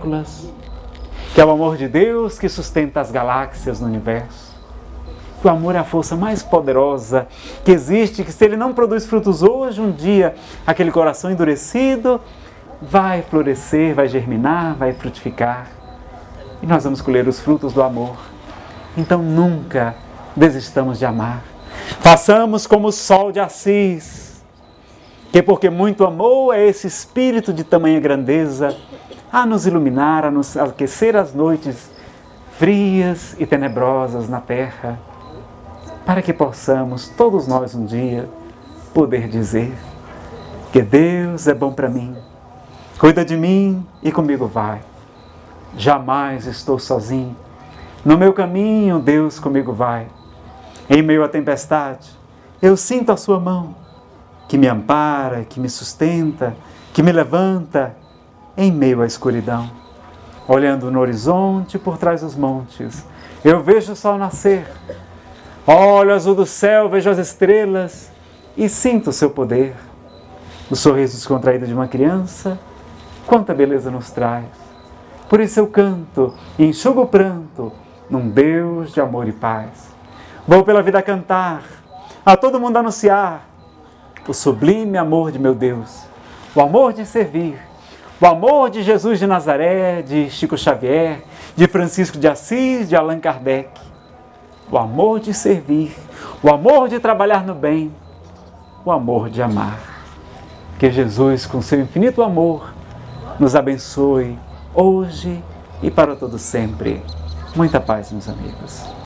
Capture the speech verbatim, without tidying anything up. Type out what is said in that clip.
moléculas, que é o amor de Deus que sustenta as galáxias no universo. Que o amor é a força mais poderosa que existe, que se ele não produz frutos hoje, um dia aquele coração endurecido vai florescer, vai germinar, vai frutificar. E nós vamos colher os frutos do amor. Então nunca desistamos de amar. Façamos como o sol de Assis, que porque muito amou é esse espírito de tamanha grandeza a nos iluminar, a nos aquecer as noites frias e tenebrosas na terra, para que possamos, todos nós um dia, poder dizer que Deus é bom para mim, cuida de mim e comigo vai. Jamais estou sozinho. No meu caminho, Deus comigo vai. Em meio à tempestade, eu sinto a sua mão, que me ampara, que me sustenta, que me levanta em meio à escuridão. Olhando no horizonte, por trás dos montes, eu vejo o sol nascer. Olho o azul do céu, vejo as estrelas e sinto o seu poder. O sorriso descontraído de uma criança, quanta beleza nos traz. Por isso eu canto e enxugo o pranto num Deus de amor e paz. Vou pela vida cantar, a todo mundo anunciar o sublime amor de meu Deus, o amor de servir, o amor de Jesus de Nazaré, de Chico Xavier, de Francisco de Assis, de Allan Kardec. O amor de servir, o amor de trabalhar no bem, o amor de amar. Que Jesus, com seu infinito amor, nos abençoe hoje e para todo sempre. Muita paz, meus amigos.